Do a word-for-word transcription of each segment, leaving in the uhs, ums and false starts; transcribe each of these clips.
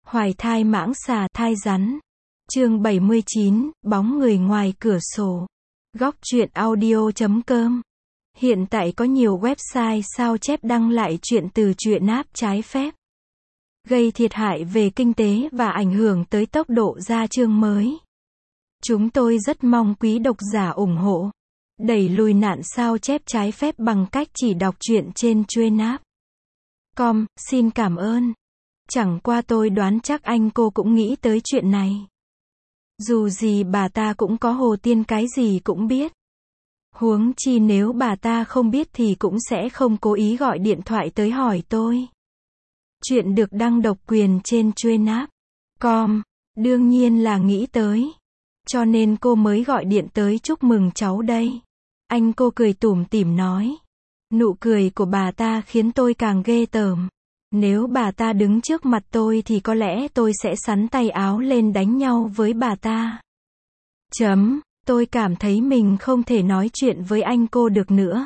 Hoài thai mãng xà thai rắn. Chương bảy mươi chín, bóng người ngoài cửa sổ. Góc truyện audio chấm com. Hiện tại có nhiều website sao chép đăng lại truyện từ truyện áp trái phép, gây thiệt hại về kinh tế và ảnh hưởng tới tốc độ ra chương mới. Chúng tôi rất mong quý độc giả ủng hộ, đẩy lùi nạn sao chép trái phép bằng cách chỉ đọc truyện trên truyện áp chấm com. Xin cảm ơn. Chẳng qua tôi đoán chắc anh cô cũng nghĩ tới chuyện này. Dù gì bà ta cũng có Hồ Tiên cái gì cũng biết. Huống chi nếu bà ta không biết thì cũng sẽ không cố ý gọi điện thoại tới hỏi tôi. Chuyện được đăng độc quyền trên truyện áp chấm com, đương nhiên là nghĩ tới. Cho nên cô mới gọi điện tới chúc mừng cháu đây. Anh cô cười tủm tỉm nói. Nụ cười của bà ta khiến tôi càng ghê tởm. Nếu bà ta đứng trước mặt tôi thì có lẽ tôi sẽ xắn tay áo lên đánh nhau với bà ta. Chấm, tôi cảm thấy mình không thể nói chuyện với anh cô được nữa.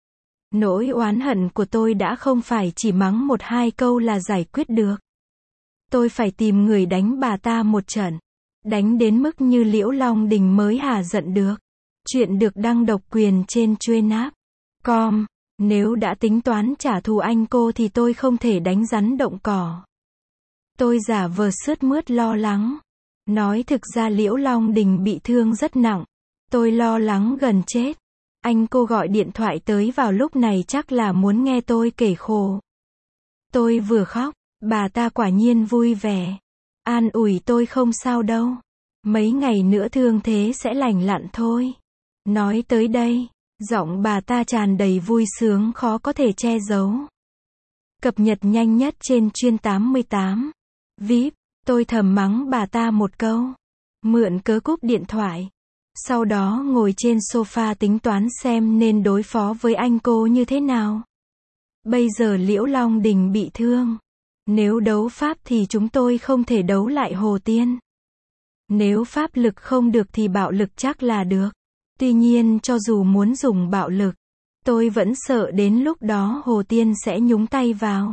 Nỗi oán hận của tôi đã không phải chỉ mắng một hai câu là giải quyết được. Tôi phải tìm người đánh bà ta một trận. Đánh đến mức như Liễu Long Đình mới hả giận được. Chuyện được đăng độc quyền trên truyện áp chấm com. Nếu đã tính toán trả thù anh cô thì tôi không thể đánh rắn động cỏ. Tôi giả vờ sướt mướt lo lắng. Nói thực ra Liễu Long Đình bị thương rất nặng. Tôi lo lắng gần chết. Anh cô gọi điện thoại tới vào lúc này chắc là muốn nghe tôi kể khổ. Tôi vừa khóc, bà ta quả nhiên vui vẻ. An ủi tôi không sao đâu. Mấy ngày nữa thương thế sẽ lành lặn thôi. Nói tới đây, giọng bà ta tràn đầy vui sướng khó có thể che giấu. Cập nhật nhanh nhất trên chuyên tám mươi tám. vê i pê, tôi thầm mắng bà ta một câu. Mượn cớ cúp điện thoại. Sau đó ngồi trên sofa tính toán xem nên đối phó với anh cô như thế nào. Bây giờ Liễu Long Đình bị thương. Nếu đấu pháp thì chúng tôi không thể đấu lại Hồ Tiên. Nếu pháp lực không được thì bạo lực chắc là được. Tuy nhiên cho dù muốn dùng bạo lực, tôi vẫn sợ đến lúc đó Hồ Tiên sẽ nhúng tay vào.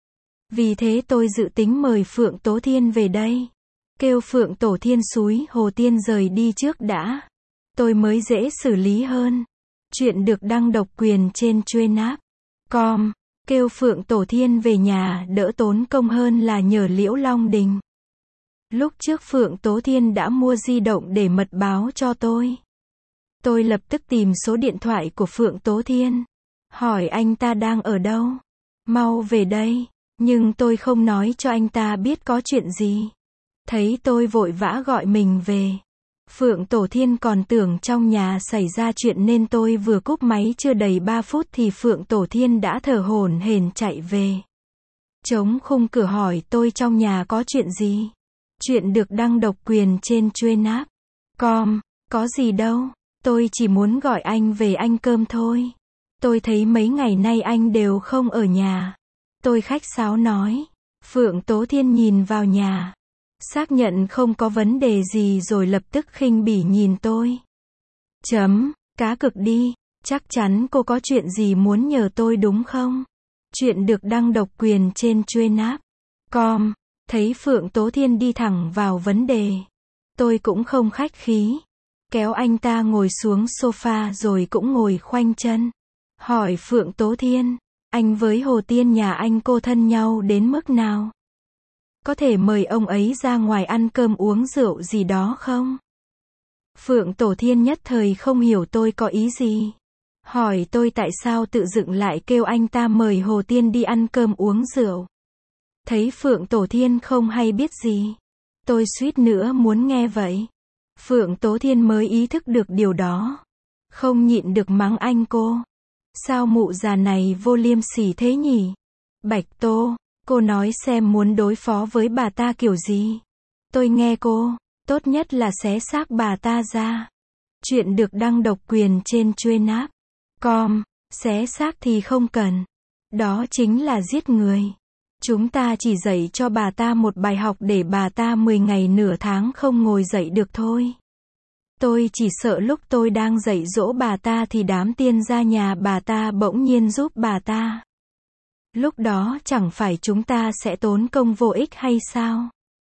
Vì thế tôi dự tính mời Phượng Tố Thiên về đây. Kêu Phượng Tổ Thiên xúi Hồ Tiên rời đi trước đã. Tôi mới dễ xử lý hơn. Chuyện được đăng độc quyền trên truyện áp chấm com. Kêu Phượng Tổ Thiên về nhà đỡ tốn công hơn là nhờ Liễu Long Đình. Lúc trước Phượng Tố Thiên đã mua di động để mật báo cho tôi. Tôi lập tức tìm số điện thoại của Phượng Tố Thiên. Hỏi anh ta đang ở đâu. Mau về đây. Nhưng tôi không nói cho anh ta biết có chuyện gì. Thấy tôi vội vã gọi mình về. Phượng Tổ Thiên còn tưởng trong nhà xảy ra chuyện nên tôi vừa cúp máy chưa đầy ba phút thì Phượng Tổ Thiên đã thở hổn hển chạy về. Chống khung cửa hỏi tôi trong nhà có chuyện gì. Chuyện được đăng độc quyền trên truyện áp chấm com. Có gì đâu. Tôi chỉ muốn gọi anh về ăn cơm thôi. Tôi thấy mấy ngày nay anh đều không ở nhà. Tôi khách sáo nói. Phượng Tố Thiên nhìn vào nhà. Xác nhận không có vấn đề gì rồi lập tức khinh bỉ nhìn tôi. Chấm, cá cực đi. Chắc chắn cô có chuyện gì muốn nhờ tôi đúng không? Chuyện được đăng độc quyền trên truyện áp chấm com. Thấy Phượng Tố Thiên đi thẳng vào vấn đề. Tôi cũng không khách khí. Kéo anh ta ngồi xuống sofa rồi cũng ngồi khoanh chân. Hỏi Phượng Tố Thiên, anh với Hồ Tiên nhà anh cô thân nhau đến mức nào? Có thể mời ông ấy ra ngoài ăn cơm uống rượu gì đó không? Phượng Tổ Thiên nhất thời không hiểu tôi có ý gì. Hỏi tôi tại sao tự dựng lại kêu anh ta mời Hồ Tiên đi ăn cơm uống rượu. Thấy Phượng Tổ Thiên không hay biết gì. Tôi suýt nữa muốn nghe vậy. Phượng Tố Thiên mới ý thức được điều đó. Không nhịn được mắng anh cô. Sao mụ già này vô liêm sỉ thế nhỉ? Bạch Tô, cô nói xem muốn đối phó với bà ta kiểu gì? Tôi nghe cô, tốt nhất là xé xác bà ta ra. Chuyện được đăng độc quyền trên truyện áp chấm com. Xé xác thì không cần. Đó chính là giết người. Chúng ta chỉ dạy cho bà ta một bài học để bà ta mười ngày nửa tháng không ngồi dậy được thôi. Tôi chỉ sợ lúc tôi đang dạy dỗ bà ta thì đám tiên gia nhà bà ta bỗng nhiên giúp bà ta. Lúc đó chẳng phải chúng ta sẽ tốn công vô ích hay sao?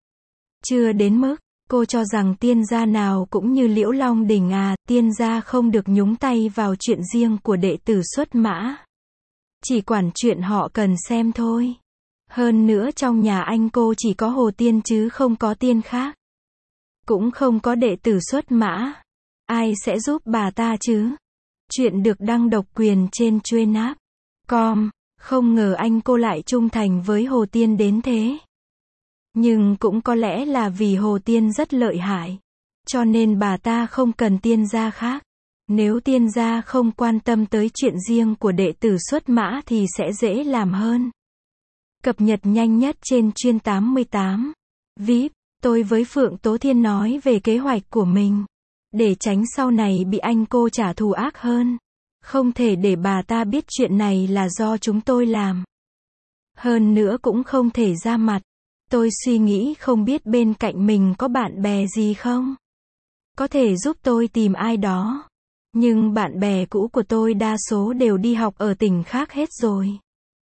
Chưa đến mức, cô cho rằng tiên gia nào cũng như Liễu Long Đình à, tiên gia không được nhúng tay vào chuyện riêng của đệ tử xuất mã. Chỉ quản chuyện họ cần xem thôi. Hơn nữa trong nhà anh cô chỉ có Hồ Tiên chứ không có tiên khác. Cũng không có đệ tử xuất mã. Ai sẽ giúp bà ta chứ? Chuyện được đăng độc quyền trên Truên Áp com. Không ngờ anh cô lại trung thành với Hồ Tiên đến thế. Nhưng cũng có lẽ là vì Hồ Tiên rất lợi hại. Cho nên bà ta không cần tiên gia khác. Nếu tiên gia không quan tâm tới chuyện riêng của đệ tử xuất mã thì sẽ dễ làm hơn. Cập nhật nhanh nhất trên Chuyên tám mươi tám. vê i pê, tôi với Phượng Tố Thiên nói về kế hoạch của mình. Để tránh sau này bị anh cô trả thù ác hơn. Không thể để bà ta biết chuyện này là do chúng tôi làm. Hơn nữa cũng không thể ra mặt. Tôi suy nghĩ không biết bên cạnh mình có bạn bè gì không? Có thể giúp tôi tìm ai đó. Nhưng bạn bè cũ của tôi đa số đều đi học ở tỉnh khác hết rồi.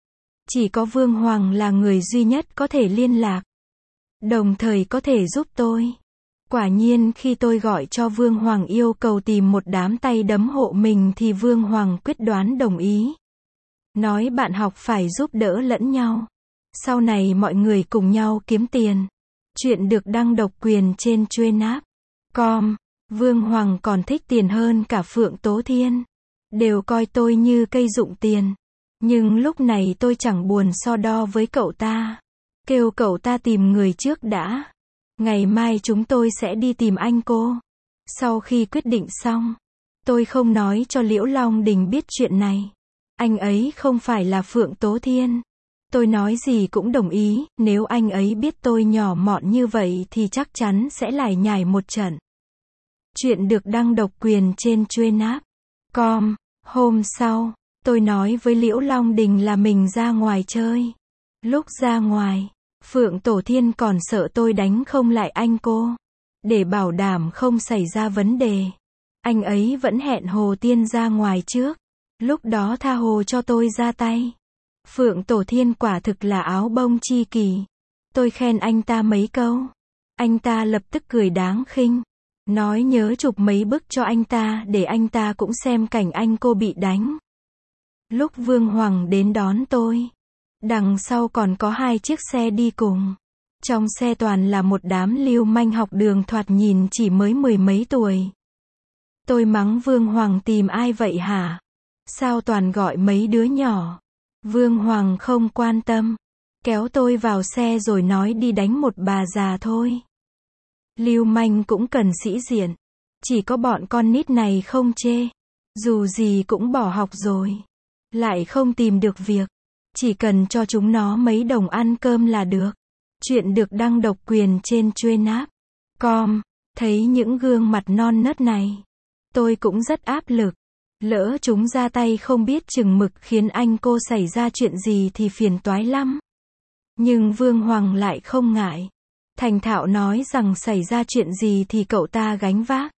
Chỉ có Vương Hoàng là người duy nhất có thể liên lạc. Đồng thời có thể giúp tôi. Quả nhiên khi tôi gọi cho Vương Hoàng yêu cầu tìm một đám tay đấm hộ mình thì Vương Hoàng quyết đoán đồng ý. Nói bạn học phải giúp đỡ lẫn nhau. Sau này mọi người cùng nhau kiếm tiền. Chuyện được đăng độc quyền trên Truên Áp com. Vương Hoàng còn thích tiền hơn cả Phượng Tố Thiên. Đều coi tôi như cây dụng tiền. Nhưng lúc này tôi chẳng buồn so đo với cậu ta. Kêu cậu ta tìm người trước đã. Ngày mai chúng tôi sẽ đi tìm anh cô. Sau khi quyết định xong, tôi không nói cho Liễu Long Đình biết chuyện này. Anh ấy không phải là Phượng Tố Thiên. Tôi nói gì cũng đồng ý, nếu anh ấy biết tôi nhỏ mọn như vậy thì chắc chắn sẽ lải nhải một trận. Chuyện được đăng độc quyền trên Truên Áp com. Hôm sau, tôi nói với Liễu Long Đình là mình ra ngoài chơi. Lúc ra ngoài, Phượng Tổ Thiên còn sợ tôi đánh không lại anh cô. Để bảo đảm không xảy ra vấn đề, anh ấy vẫn hẹn Hồ Tiên ra ngoài trước. Lúc đó tha hồ cho tôi ra tay. Phượng Tổ Thiên quả thực là áo bông chi kỳ. Tôi khen anh ta mấy câu. Anh ta lập tức cười đáng khinh. Nói nhớ chụp mấy bức cho anh ta để anh ta cũng xem cảnh anh cô bị đánh. Lúc Vương Hoàng đến đón tôi, đằng sau còn có hai chiếc xe đi cùng. Trong xe toàn là một đám lưu manh học đường thoạt nhìn chỉ mới mười mấy tuổi. Tôi mắng Vương Hoàng tìm ai vậy hả? Sao toàn gọi mấy đứa nhỏ? Vương Hoàng không quan tâm. Kéo tôi vào xe rồi nói đi đánh một bà già thôi. Lưu manh cũng cần sĩ diện. Chỉ có bọn con nít này không chê. Dù gì cũng bỏ học rồi. Lại không tìm được việc. Chỉ cần cho chúng nó mấy đồng ăn cơm là được. Chuyện được đăng độc quyền trên Truên Áp com. Thấy những gương mặt non nớt này, tôi cũng rất áp lực. Lỡ chúng ra tay không biết chừng mực khiến anh cô xảy ra chuyện gì thì phiền toái lắm. Nhưng Vương Hoàng lại không ngại. Thành thạo nói rằng xảy ra chuyện gì thì cậu ta gánh vác.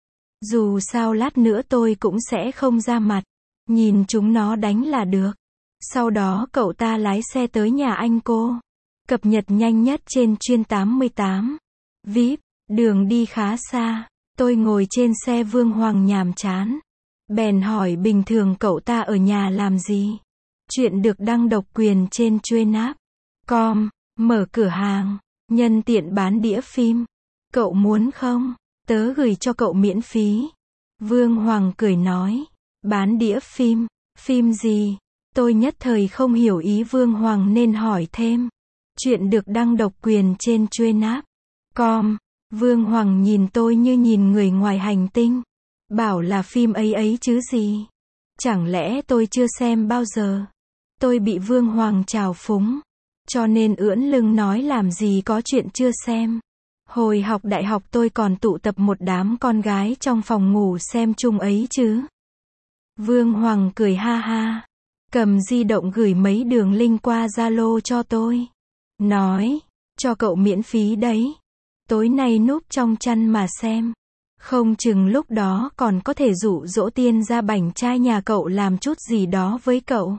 Dù sao lát nữa tôi cũng sẽ không ra mặt. Nhìn chúng nó đánh là được. Sau đó cậu ta lái xe tới nhà anh cô. Cập nhật nhanh nhất trên Chuyên tám mươi tám. vê i pê, đường đi khá xa. Tôi ngồi trên xe Vương Hoàng nhàm chán. Bèn hỏi bình thường cậu ta ở nhà làm gì? Chuyện được đăng độc quyền trên Truên Áp com. Mở cửa hàng, nhân tiện bán đĩa phim. Cậu muốn không? Tớ gửi cho cậu miễn phí. Vương Hoàng cười nói. Bán đĩa phim? Phim gì? Tôi nhất thời không hiểu ý Vương Hoàng nên hỏi thêm. Chuyện được đăng độc quyền trên Truên Áp com. Vương Hoàng nhìn tôi như nhìn người ngoài hành tinh. Bảo là phim ấy ấy chứ gì. Chẳng lẽ tôi chưa xem bao giờ? Tôi bị Vương Hoàng trào phúng. Cho nên ưỡn lưng nói làm gì có chuyện chưa xem. Hồi học đại học tôi còn tụ tập một đám con gái trong phòng ngủ xem chung ấy chứ. Vương Hoàng cười ha ha. Cầm di động gửi mấy đường link qua Zalo cho tôi. Nói, cho cậu miễn phí đấy. Tối nay núp trong chăn mà xem. Không chừng lúc đó còn có thể dụ dỗ tiên gia bảnh trai nhà cậu làm chút gì đó với cậu.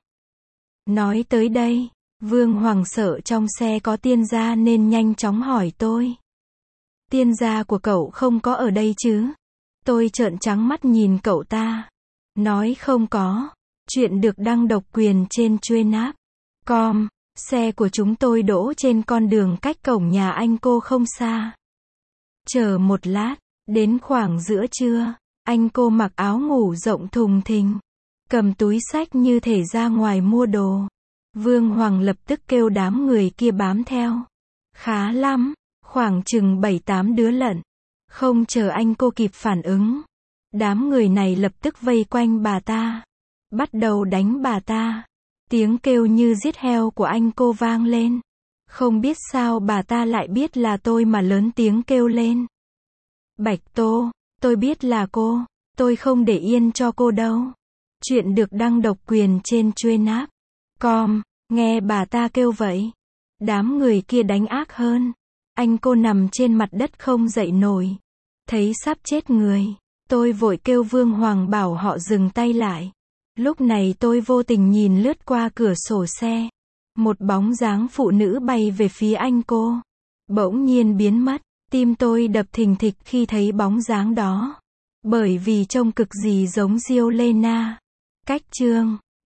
Nói tới đây, Vương Hoàng sợ trong xe có tiên gia nên nhanh chóng hỏi tôi. Tiên gia của cậu không có ở đây chứ? Tôi trợn trắng mắt nhìn cậu ta. Nói không có. Chuyện được đăng độc quyền trên Truenapp chấm com. Xe của chúng tôi đỗ trên con đường cách cổng nhà anh cô không xa. Chờ một lát, đến khoảng giữa trưa, anh cô mặc áo ngủ rộng thùng thình, cầm túi xách như thể ra ngoài mua đồ. Vương Hoàng lập tức kêu đám người kia bám theo. Khá lắm, khoảng chừng bảy tám đứa lận. Không chờ anh cô kịp phản ứng, đám người này lập tức vây quanh bà ta, bắt đầu đánh bà ta. Tiếng kêu như giết heo của anh cô vang lên. Không biết sao bà ta lại biết là tôi mà lớn tiếng kêu lên. Bạch Tô, tôi biết là cô, tôi không để yên cho cô đâu. Chuyện được đăng độc quyền trên Truenapp chấm com. Nghe bà ta kêu vậy, đám người kia đánh ác hơn. Anh cô nằm trên mặt đất không dậy nổi, thấy sắp chết người. Tôi vội kêu Vương Hoàng bảo họ dừng tay lại. Lúc này tôi vô tình nhìn lướt qua cửa sổ xe. Một bóng dáng phụ nữ bay về phía anh cô. Bỗng nhiên biến mất. Tim tôi đập thình thịch khi thấy bóng dáng đó. Bởi vì trông cực gì giống Diêu Lê Na. Cách chương